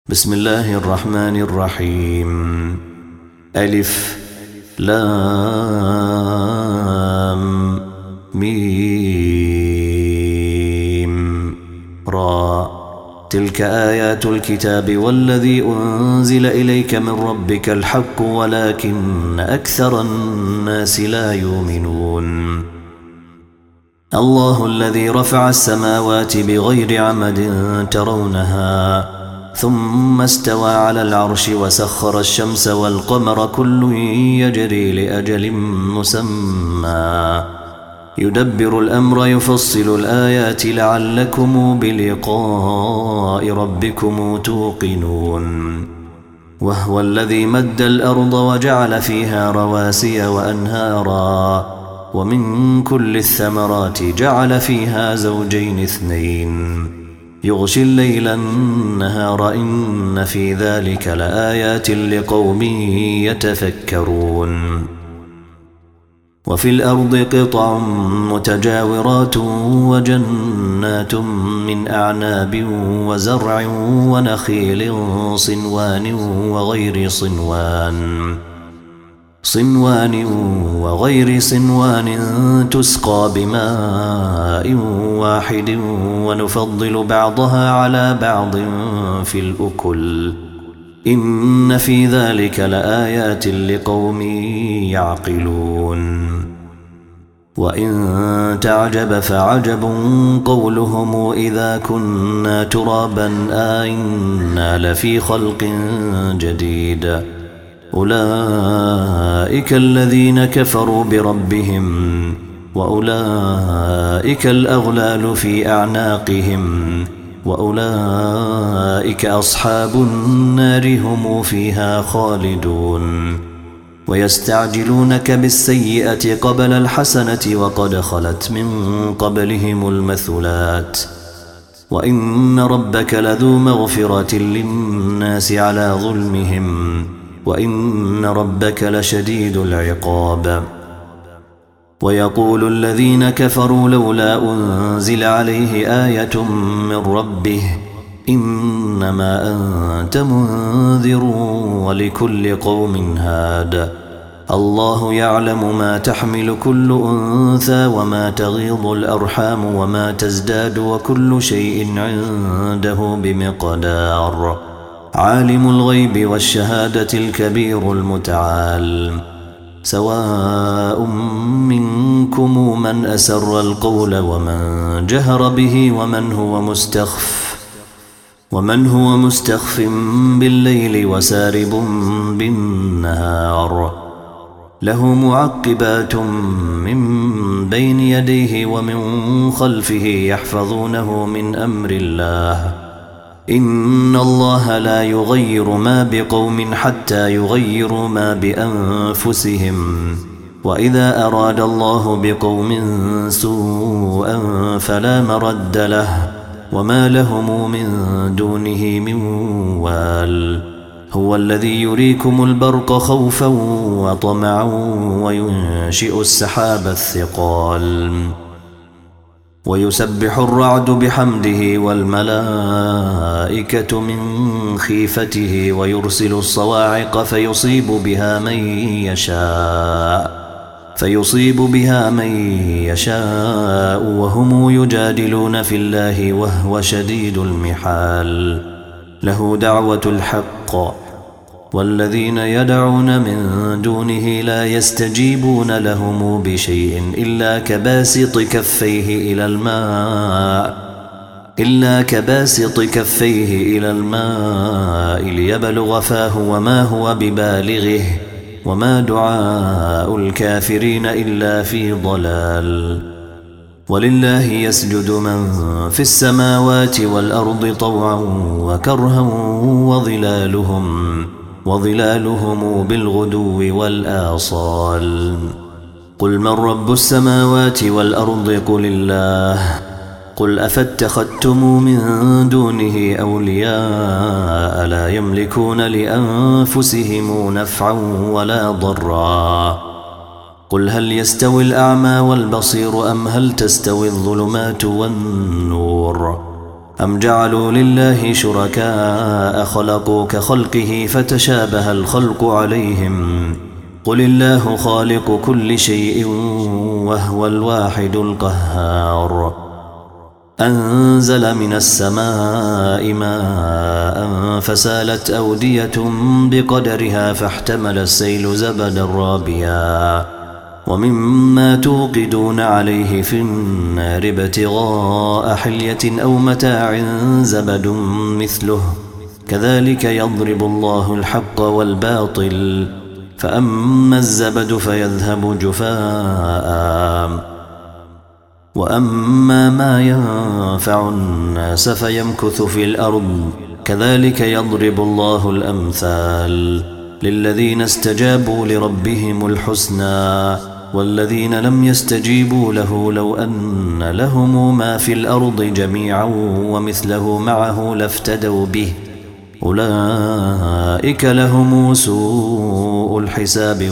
بسم الله الرحمن الرحيم. ألف لام ميم را. تلك آيات الكتاب والذي أنزل إليك من ربك الحق ولكن أكثر الناس لا يؤمنون. الله الذي رفع السماوات بغير عمد ترونها ثم استوى على العرش وسخر الشمس والقمر كل يجري لأجل مسمى يدبر الأمر يفصل الآيات لعلكم بلقاء ربكم توقنون. وهو الذي مد الأرض وجعل فيها رواسي وأنهارا ومن كل الثمرات جعل فيها زوجين اثنين يغشي الليل النهار إن في ذلك لآيات لقوم يتفكرون. وفي الأرض قطع متجاورات وجنات من أعناب وزرع ونخيل صنوان وغير صنوان تسقى بماء واحد ونفضل بعضها على بعض في الأكل إن في ذلك لآيات لقوم يعقلون. وإن تعجب فعجب قولهم إذا كنا ترابا أئنا لفي خلق جديد أولئك الذين كفروا بربهم وأولئك الأغلال في أعناقهم وأولئك أصحاب النار هم فيها خالدون. ويستعجلونك بالسيئة قبل الحسنة وقد خلت من قبلهم المثلات وإن ربك لذو مغفرة للناس على ظلمهم وإن ربك لشديد العقاب. ويقول الذين كفروا لولا أنزل عليه آية من ربه إنما أنت منذر ولكل قوم هاد الله يعلم ما تحمل كل أنثى وما تغيض الأرحام وما تزداد وكل شيء عنده بمقدار. عالم الغيب والشهادة الكبير المتعال. سواء منكم من أسر القول ومن جهر به ومن هو مستخف بالليل وسارب بالنهار له معقبات من بين يديه ومن خلفه يحفظونه من أمر الله إن الله لا يغير ما بقوم حتى يغيروا ما بأنفسهم وإذا أراد الله بقوم سوءا فلا مرد له وما لهم من دونه من وال. هو الذي يريكم البرق خوفا وطمعا وينشئ السحاب الثقال ويسبح الرعد بحمده والملائكة من خيفته ويرسل الصواعق فيصيب بها من يشاء وهم يجادلون في الله وهو شديد المحال. له دعوة الحق والذين يدعون من دونه لا يستجيبون لهم بشيء إلا كباسط كفيه إلى الماء ليبلغ فاه وما هو ببالغه وما دعاء الكافرين إلا في ضلال. ولله يسجد من في السماوات والأرض طوعا وكرها وظلالهم بالغدو والآصال. قل من رب السماوات والأرض قل الله. قل أفاتخذتم من دونه أولياء لا يملكون لأنفسهم نفعا ولا ضرا. قل هل يستوي الأعمى والبصير أم هل تستوي الظلمات والنور أم جعلوا لله شركاء خلقوا كخلقه فتشابه الخلق عليهم قل الله خالق كل شيء وهو الواحد القهار أنزل من السماء ماء فسالت أودية بقدرها فاحتمل السيل زبدا رابيا ومما توقدون عليه في النار ابتغاء حلية أو متاع زبد مثله كذلك يضرب الله الحق والباطل فأما الزبد فيذهب جفاء وأما ما ينفع الناس فيمكث في الأرض كذلك يضرب الله الأمثال للذين استجابوا لربهم الحسنى والذين لم يستجيبوا له لو أن لهم ما في الأرض جميعا ومثله معه لافتدوا به أولئك لهم سوء الحساب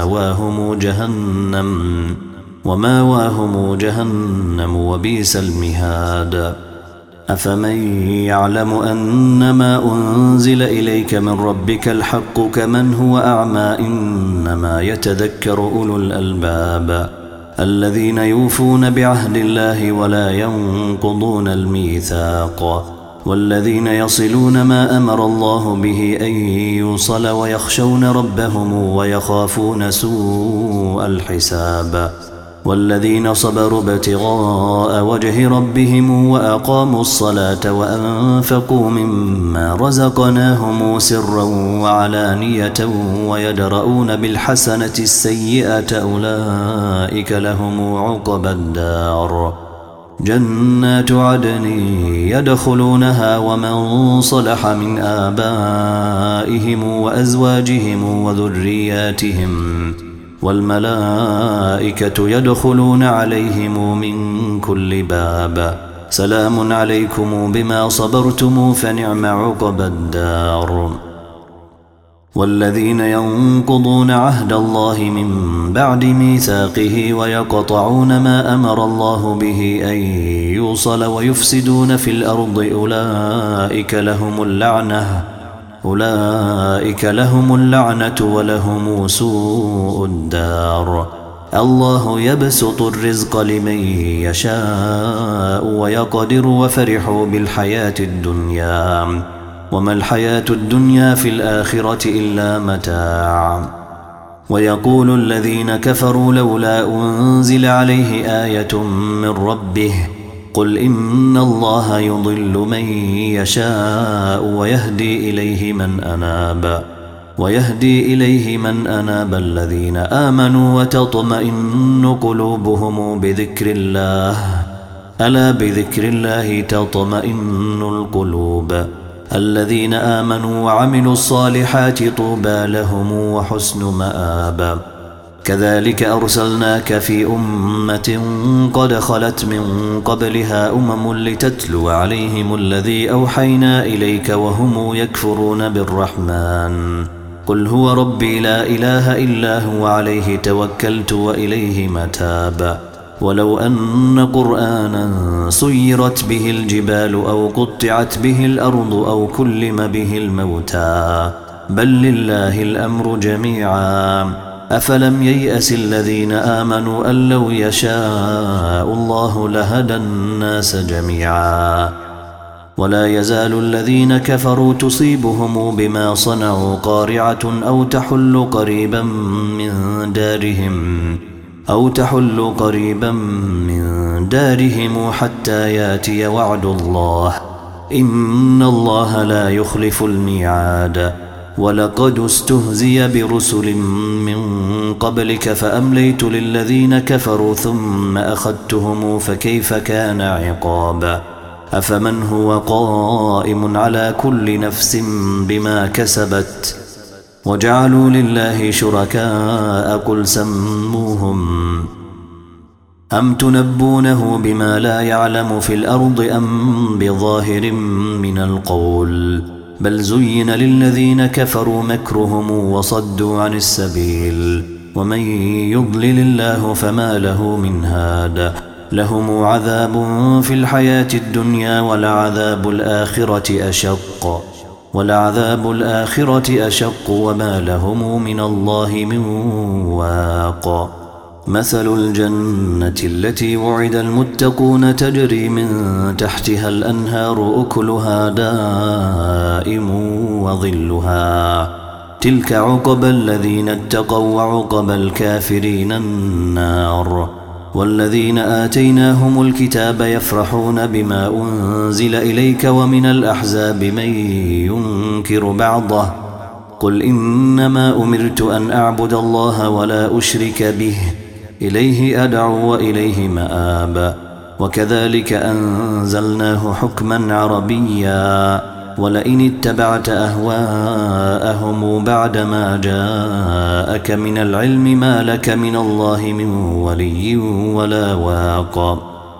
وماواهم جهنم وبئس المهاد أفمن يعلم أنما أنزل إليك من ربك الحق كمن هو أعمى إنما يتذكر أولو الألباب الذين يوفون بعهد الله ولا ينقضون الميثاق والذين يصلون ما أمر الله به أن يوصل ويخشون ربهم ويخافون سوء الحساب والذين صبروا ابتغاء وجه ربهم وأقاموا الصلاة وأنفقوا مما رزقناهم سرا وعلانية ويدرؤون بالحسنة السيئة أولئك لهم عقبى الدار جنات عدن يدخلونها ومن صلح من آبائهم وأزواجهم وذرياتهم والملائكة يدخلون عليهم من كل باب سلام عليكم بما صبرتم فنعم عقبى الدار والذين ينقضون عهد الله من بعد ميثاقه ويقطعون ما أمر الله به أن يوصل ويفسدون في الأرض أولئك لهم اللعنة ولهم سوء الدار الله يبسط الرزق لمن يشاء ويقدر وفرحوا بالحياة الدنيا وما الحياة الدنيا في الآخرة إلا متاع ويقول الذين كفروا لولا أنزل عليه آية من ربه قل إن الله يضل من يشاء ويهدي إليه من أناب الذين آمنوا وتطمئن قلوبهم بذكر الله ألا بذكر الله تطمئن القلوب الذين آمنوا وعملوا الصالحات طوبى لهم وحسن مآب كذلك أرسلناك في أمة قد خلت من قبلها لتتلو عليهم الذي أوحينا إليك وهم يكفرون بالرحمن قل هو ربي لا إله إلا هو عليه توكلت وإليه متاب ولو أن قرآنا سيرت به الجبال أو قطعت به الأرض أو كلم به الموتى بل لله الأمر جميعا أفلم ييأس الذين آمنوا أن لو يشاء الله لهدى الناس جميعا ولا يزال الذين كفروا تصيبهم بما صنعوا قارعة أو تحل قريبا من دارهم حتى ياتي وعد الله إن الله لا يخلف الميعاد ولقد استهزي برسل من قبلك فأمليت للذين كفروا ثم أخذتهم فكيف كان عقاب أفمن هو قائم على كل نفس بما كسبت وجعلوا لله شركاء قل سموهم أم تنبونه بما لا يعلم في الأرض أم بظاهر من القول بل زين للذين كفروا مكرهم وصدوا عن السبيل ومن يضلل الله فما له من هاد لهم عذاب في الحياة الدنيا ولعذاب الآخرة أشق وما لهم من الله من واق. مثل الجنة التي وعد المتقون تجري من تحتها الأنهار أكلها دائم وظلها تلك عقبى الذين اتقوا وعقبى الكافرين النار. والذين آتيناهم الكتاب يفرحون بما أنزل إليك ومن الأحزاب من ينكر بعضه قل إنما أمرت أن أعبد الله ولا أشرك به إليه أدعو وإليه مآب. وكذلك أنزلناه حكما عربيا ولئن اتبعت أهواءهم بعدما جاءك من العلم ما لك من الله من ولي ولا واق.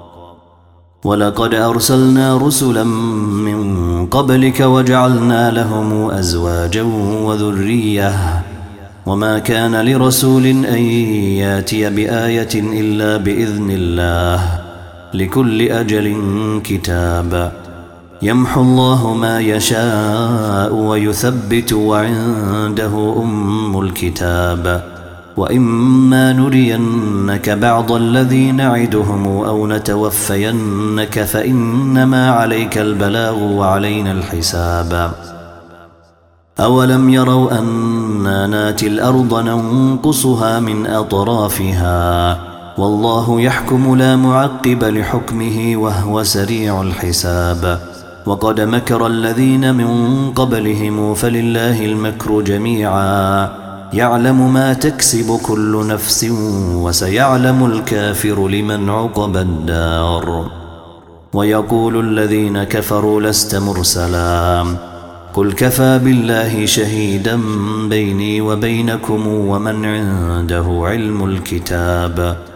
ولقد أرسلنا رسلا من قبلك وجعلنا لهم أزواجا وذرية وما كان لرسول أن ياتي بآية إلا بإذن الله لكل أجل كتاب. يمحو الله ما يشاء ويثبت وعنده أم الكتاب. وإما نرينك بعض الذي نعدهم أو نتوفينك فإنما عليك البلاغ وعلينا الحساب. أولم يروا أنا ناتي الأرض ننقصها من أطرافها والله يحكم لا معقب لحكمه وهو سريع الحساب. وقد مكر الذين من قبلهم فلله المكر جميعا يعلم ما تكسب كل نفس وسيعلم الكافر لمن عقبى الدار. ويقول الذين كفروا لست مرسلا قل كفى بالله شهيدا بيني وبينكم ومن عنده علم الكتاب.